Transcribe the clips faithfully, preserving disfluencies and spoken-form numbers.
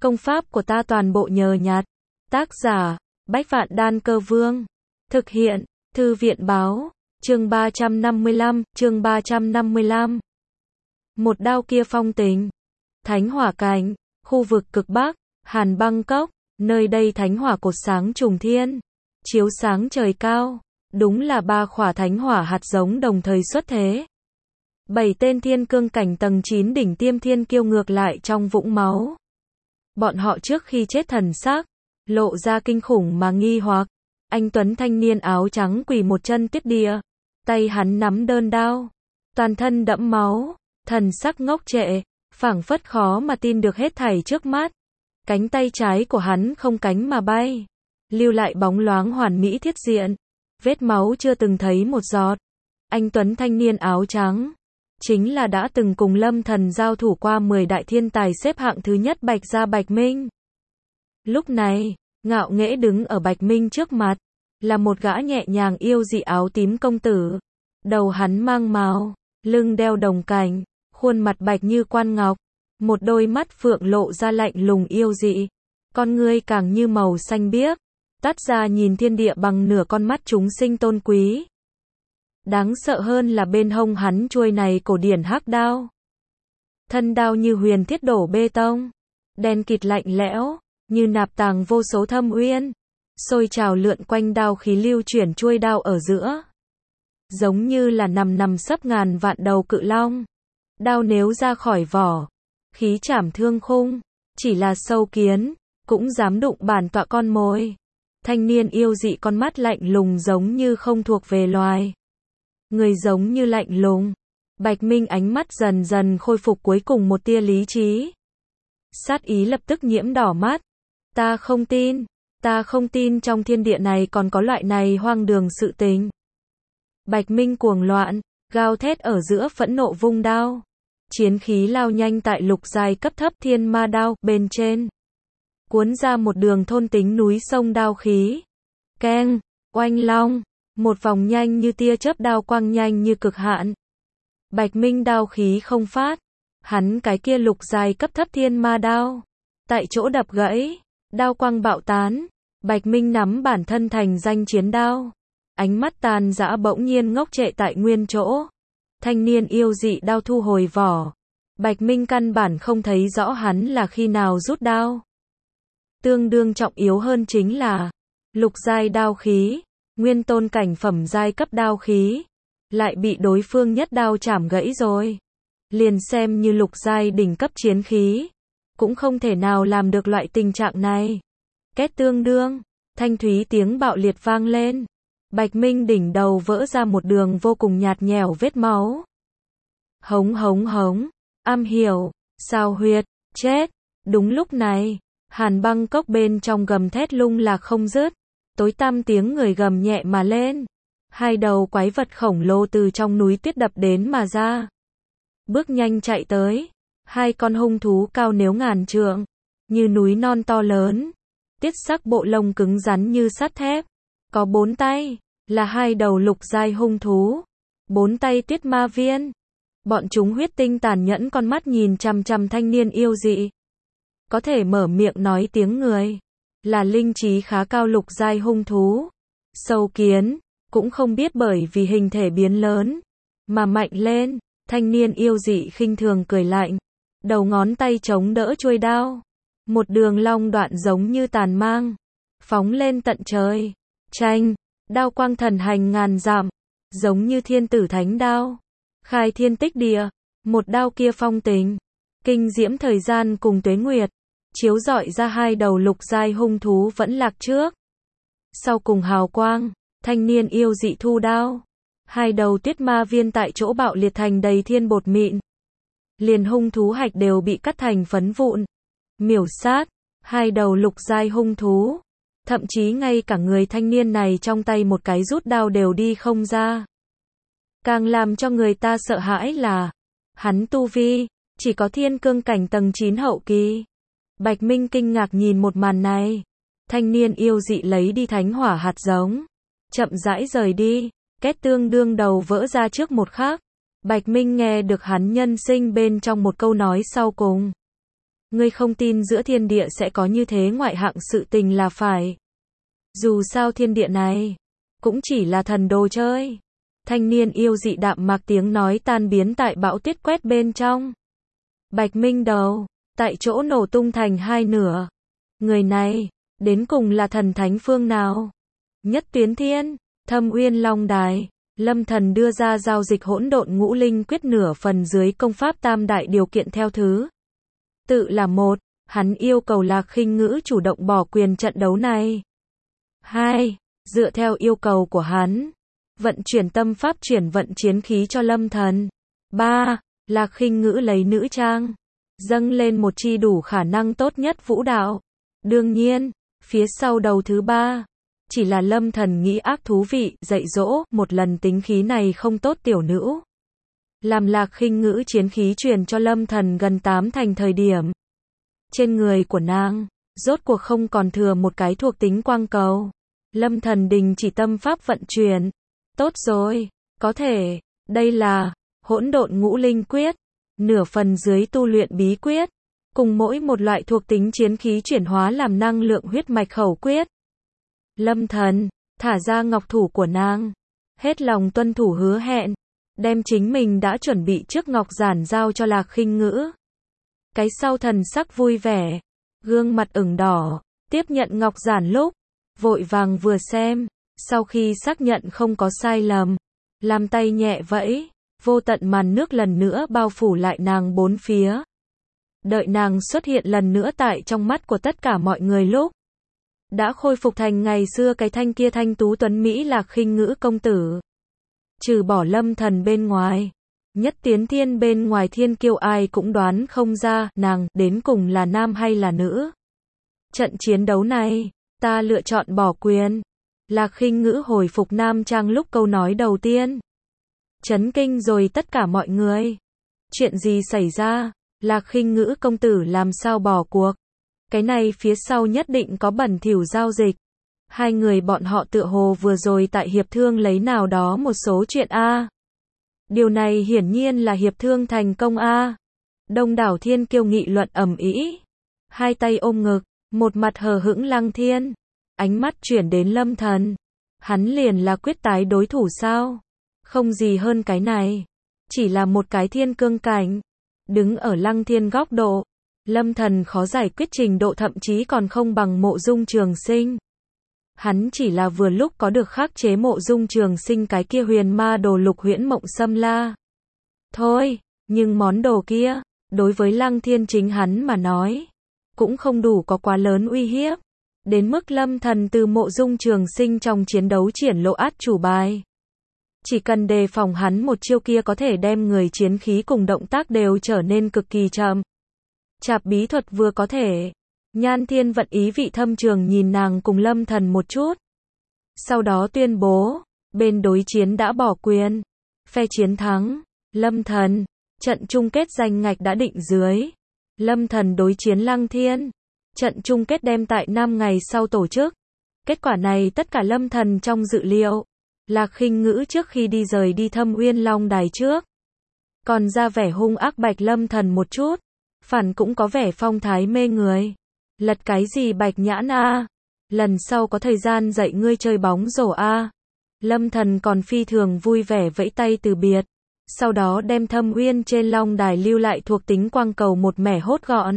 Công pháp của ta toàn bộ nhờ nhặt. Tác giả, Bách Vạn Đan Cơ Vương. Thực hiện, Thư viện Báo. Chương ba trăm năm mươi lăm, chương ba trăm năm mươi lăm. Một đao kia phong tình. Thánh hỏa cảnh, khu vực cực Bắc, Hàn Băng Cốc, nơi đây thánh hỏa cột sáng trùng thiên, chiếu sáng trời cao, đúng là ba khỏa thánh hỏa hạt giống đồng thời xuất thế. Bảy tên thiên cương cảnh tầng chín đỉnh tiêm thiên kiêu ngược lại trong vũng máu. Bọn họ trước khi chết thần sắc, lộ ra kinh khủng mà nghi hoặc. Anh tuấn thanh niên áo trắng quỳ một chân tiếp địa, tay hắn nắm đơn đao, toàn thân đẫm máu, thần sắc ngốc trệ, phảng phất khó mà tin được hết thảy trước mắt. Cánh tay trái của hắn không cánh mà bay, lưu lại bóng loáng hoàn mỹ thiết diện, vết máu chưa từng thấy một giọt. Anh tuấn thanh niên áo trắng, chính là đã từng cùng Lâm Thần giao thủ qua mười đại thiên tài xếp hạng thứ nhất Bạch Gia Bạch Minh. Lúc này, ngạo nghễ đứng ở Bạch Minh trước mặt, là một gã nhẹ nhàng yêu dị áo tím công tử. Đầu hắn mang mào, lưng đeo đồng cành, khuôn mặt bạch như quan ngọc, một đôi mắt phượng lộ ra lạnh lùng yêu dị, con ngươi càng như màu xanh biếc, tắt ra nhìn thiên địa bằng nửa con mắt chúng sinh tôn quý. Đáng sợ hơn là bên hông hắn chuôi này cổ điển hắc đao. Thân đao như huyền thiết đổ bê tông, đen kịt lạnh lẽo, như nạp tàng vô số thâm uyên, sôi trào lượn quanh đao khí lưu chuyển chuôi đao ở giữa. Giống như là nằm nằm sấp ngàn vạn đầu cự long. Đao nếu ra khỏi vỏ, khí chảm thương khung, chỉ là sâu kiến, cũng dám đụng bản tọa con mồi. Thanh niên yêu dị con mắt lạnh lùng giống như không thuộc về loài. Người giống như lạnh lùng. Bạch Minh ánh mắt dần dần khôi phục cuối cùng một tia lý trí. Sát ý lập tức nhiễm đỏ mắt. Ta không tin, ta không tin trong thiên địa này còn có loại này hoang đường sự tình. Bạch Minh cuồng loạn, gào thét ở giữa phẫn nộ vung đao. Chiến khí lao nhanh tại lục giai cấp thấp thiên ma đao bên trên. Cuốn ra một đường thôn tính núi sông đao khí. Keng, oanh long, một vòng nhanh như tia chớp đao quang nhanh như cực hạn. Bạch Minh đao khí không phát, hắn cái kia lục giai cấp thấp thiên ma đao, tại chỗ đập gãy, đao quang bạo tán. Bạch Minh nắm bản thân thành danh chiến đao, ánh mắt tàn dã bỗng nhiên ngốc trệ tại nguyên chỗ. Thanh niên yêu dị đao thu hồi vỏ. Bạch Minh căn bản không thấy rõ hắn là khi nào rút đao. Tương đương trọng yếu hơn chính là lục giai đao khí, nguyên tôn cảnh phẩm giai cấp đao khí, lại bị đối phương nhất đao chảm gãy rồi. Liền xem như lục giai đỉnh cấp chiến khí, cũng không thể nào làm được loại tình trạng này. Két tương đương, thanh thúy tiếng bạo liệt vang lên. Bạch Minh đỉnh đầu vỡ ra một đường vô cùng nhạt nhẽo vết máu. Hống hống hống, am hiểu, sao huyệt, chết. Đúng lúc này, Hàn Băng Cốc bên trong gầm thét lung lạc không dứt, tối tăm tiếng người gầm nhẹ mà lên. Hai đầu quái vật khổng lồ từ trong núi tuyết đập đến mà ra. Bước nhanh chạy tới, hai con hung thú cao nếu ngàn trượng, như núi non to lớn, tiết sắc bộ lông cứng rắn như sắt thép, có bốn tay, là hai đầu lục giai hung thú, bốn tay tuyết ma viên. Bọn chúng huyết tinh tàn nhẫn con mắt nhìn chằm chằm thanh niên yêu dị. Có thể mở miệng nói tiếng người, là linh trí khá cao lục giai hung thú. Sâu kiến, cũng không biết bởi vì hình thể biến lớn, mà mạnh lên. Thanh niên yêu dị khinh thường cười lạnh, đầu ngón tay chống đỡ chuôi đao. Một đường long đoạn giống như tàn mang, phóng lên tận trời. Tranh, đao quang thần hành ngàn dặm, giống như thiên tử thánh đao. Khai thiên tích địa, một đao kia phong tình, kinh diễm thời gian cùng tuế nguyệt, chiếu rọi ra hai đầu lục giai hung thú vẫn lạc trước. Sau cùng hào quang, thanh niên yêu dị thu đao. Hai đầu tuyết ma viên tại chỗ bạo liệt thành đầy thiên bột mịn. Liền hung thú hạch đều bị cắt thành phấn vụn. Miểu sát, hai đầu lục giai hung thú. Thậm chí ngay cả người thanh niên này trong tay một cái rút đao đều đi không ra. Càng làm cho người ta sợ hãi là, hắn tu vi, chỉ có thiên cương cảnh tầng chín hậu kỳ. Bạch Minh kinh ngạc nhìn một màn này. Thanh niên yêu dị lấy đi thánh hỏa hạt giống, chậm rãi rời đi. Két tương đương đầu vỡ ra trước một khắc. Bạch Minh nghe được hắn nhân sinh bên trong một câu nói sau cùng. Ngươi không tin giữa thiên địa sẽ có như thế ngoại hạng sự tình là phải. Dù sao thiên địa này cũng chỉ là thần đồ chơi. Thanh niên yêu dị đạm mạc tiếng nói tan biến tại bão tuyết quét bên trong. Bạch Minh đầu, tại chỗ nổ tung thành hai nửa. Người này, đến cùng là thần thánh phương nào? Nhất Tuyến Thiên, Thâm Uyên Long Đài, Lâm Thần đưa ra giao dịch hỗn độn ngũ linh quyết nửa phần dưới công pháp tam đại điều kiện theo thứ. Tự là một, hắn yêu cầu Lạc Khinh Ngữ chủ động bỏ quyền trận đấu này. Hai, dựa theo yêu cầu của hắn, vận chuyển tâm pháp chuyển vận chiến khí cho Lâm Thần. Ba, Lạc Khinh Ngữ lấy nữ trang, dâng lên một chi đủ khả năng tốt nhất vũ đạo. Đương nhiên, phía sau đầu thứ ba, chỉ là Lâm Thần nghĩ ác thú vị, dạy dỗ, một lần tính khí này không tốt tiểu nữ. Làm Lạc Khinh Ngữ chiến khí truyền cho Lâm Thần gần tám thành thời điểm. Trên người của nàng, rốt cuộc không còn thừa một cái thuộc tính quang cầu. Lâm Thần đình chỉ tâm pháp vận chuyển. Tốt rồi, có thể, đây là hỗn độn ngũ linh quyết, nửa phần dưới tu luyện bí quyết, cùng mỗi một loại thuộc tính chiến khí chuyển hóa làm năng lượng huyết mạch khẩu quyết. Lâm Thần thả ra ngọc thủ của nàng, hết lòng tuân thủ hứa hẹn, đem chính mình đã chuẩn bị trước ngọc giản giao cho Lạc Khinh Ngữ. Cái sau thần sắc vui vẻ, gương mặt ửng đỏ, tiếp nhận ngọc giản lúc vội vàng vừa xem, sau khi xác nhận không có sai lầm, làm tay nhẹ vẫy, vô tận màn nước lần nữa bao phủ lại nàng bốn phía. Đợi nàng xuất hiện lần nữa tại trong mắt của tất cả mọi người lúc đã khôi phục thành ngày xưa cái thanh kia thanh tú tuấn Mỹ Lạc Khinh Ngữ công tử. Trừ bỏ Lâm Thần bên ngoài, Nhất Tiến Thiên bên ngoài thiên kiêu ai cũng đoán không ra nàng đến cùng là nam hay là nữ. Trận chiến đấu này, ta lựa chọn bỏ quyền. Lạc Khinh Ngữ hồi phục nam trang lúc câu nói đầu tiên. Chấn kinh rồi tất cả mọi người. Chuyện gì xảy ra? Lạc Khinh Ngữ công tử làm sao bỏ cuộc? Cái này phía sau nhất định có bẩn thỉu giao dịch. Hai người bọn họ tựa hồ vừa rồi tại hiệp thương lấy nào đó một số chuyện a. Điều này hiển nhiên là hiệp thương thành công a. Đông đảo thiên kiêu nghị luận ầm ĩ. Hai tay ôm ngực, một mặt hờ hững Lăng Thiên, ánh mắt chuyển đến Lâm Thần. Hắn liền là quyết tái đối thủ sao? Không gì hơn cái này, chỉ là một cái thiên cương cảnh. Đứng ở Lăng Thiên góc độ, Lâm Thần khó giải quyết trình độ thậm chí còn không bằng Mộ Dung Trường Sinh. Hắn chỉ là vừa lúc có được khắc chế Mộ Dung Trường Sinh cái kia huyền ma đồ Lục Huyễn Mộng Xâm La. Thôi, nhưng món đồ kia, đối với Lăng Thiên chính hắn mà nói, cũng không đủ có quá lớn uy hiếp. Đến mức Lâm Thần từ Mộ Dung Trường Sinh trong chiến đấu triển lộ át chủ bài. Chỉ cần đề phòng hắn một chiêu kia có thể đem người chiến khí cùng động tác đều trở nên cực kỳ chậm. Chạp bí thuật vừa có thể. Nhan Thiên Vận ý vị thâm trường nhìn nàng cùng Lâm Thần một chút. Sau đó tuyên bố, bên đối chiến đã bỏ quyền. Phe chiến thắng, Lâm Thần. Trận chung kết danh ngạch đã định dưới. Lâm Thần đối chiến Lăng Thiên. Trận chung kết đem tại năm ngày sau tổ chức. Kết quả này tất cả Lâm Thần trong dự liệu. Lạc Khinh Ngữ trước khi đi rời đi Thâm Uyên Long Đài trước, còn ra vẻ hung ác Bạch Lâm Thần một chút, phản cũng có vẻ phong thái mê người. Lật cái gì Bạch Nhãn a? Lần sau có thời gian dạy ngươi chơi bóng rổ a. Lâm Thần còn phi thường vui vẻ vẫy tay từ biệt, sau đó đem Thâm Uyên trên Long Đài lưu lại thuộc tính quang cầu một mẻ hốt gọn.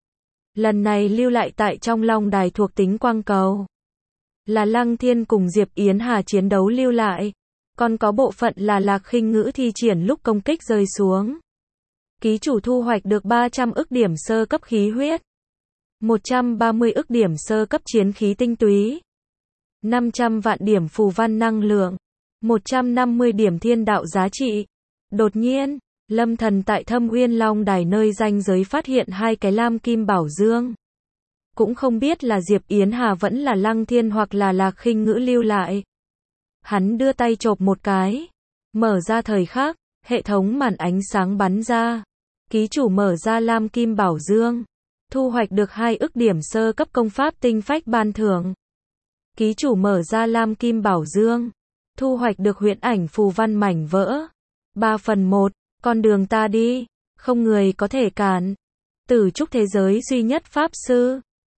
Lần này lưu lại tại trong Long Đài thuộc tính quang cầu là Lăng Thiên cùng Diệp Yến Hà chiến đấu lưu lại, còn có bộ phận là Lạc Khinh Ngữ thi triển lúc công kích rơi xuống. Ký chủ thu hoạch được ba trăm ức điểm sơ cấp khí huyết, một trăm ba mươi ức điểm sơ cấp chiến khí tinh túy, năm trăm vạn điểm phù văn năng lượng, một trăm năm mươi điểm thiên đạo giá trị. Đột nhiên, Lâm Thần tại Thâm Uyên Long Đài nơi ranh giới phát hiện hai cái lam kim bảo dương. Cũng không biết là Diệp Yến Hà vẫn là Lăng Thiên hoặc là Lạc Khinh Ngữ lưu lại. Hắn đưa tay chộp một cái, mở ra thời khắc, hệ thống màn ánh sáng bắn ra. Ký chủ mở ra lam kim bảo dương, thu hoạch được hai ức điểm sơ cấp công pháp tinh phách ban thưởng. Ký chủ mở ra lam kim bảo dương, thu hoạch được huyễn ảnh phù văn mảnh vỡ. ba phần một, con đường ta đi, không người có thể cản. Tử trúc thế giới duy nhất Pháp Sư.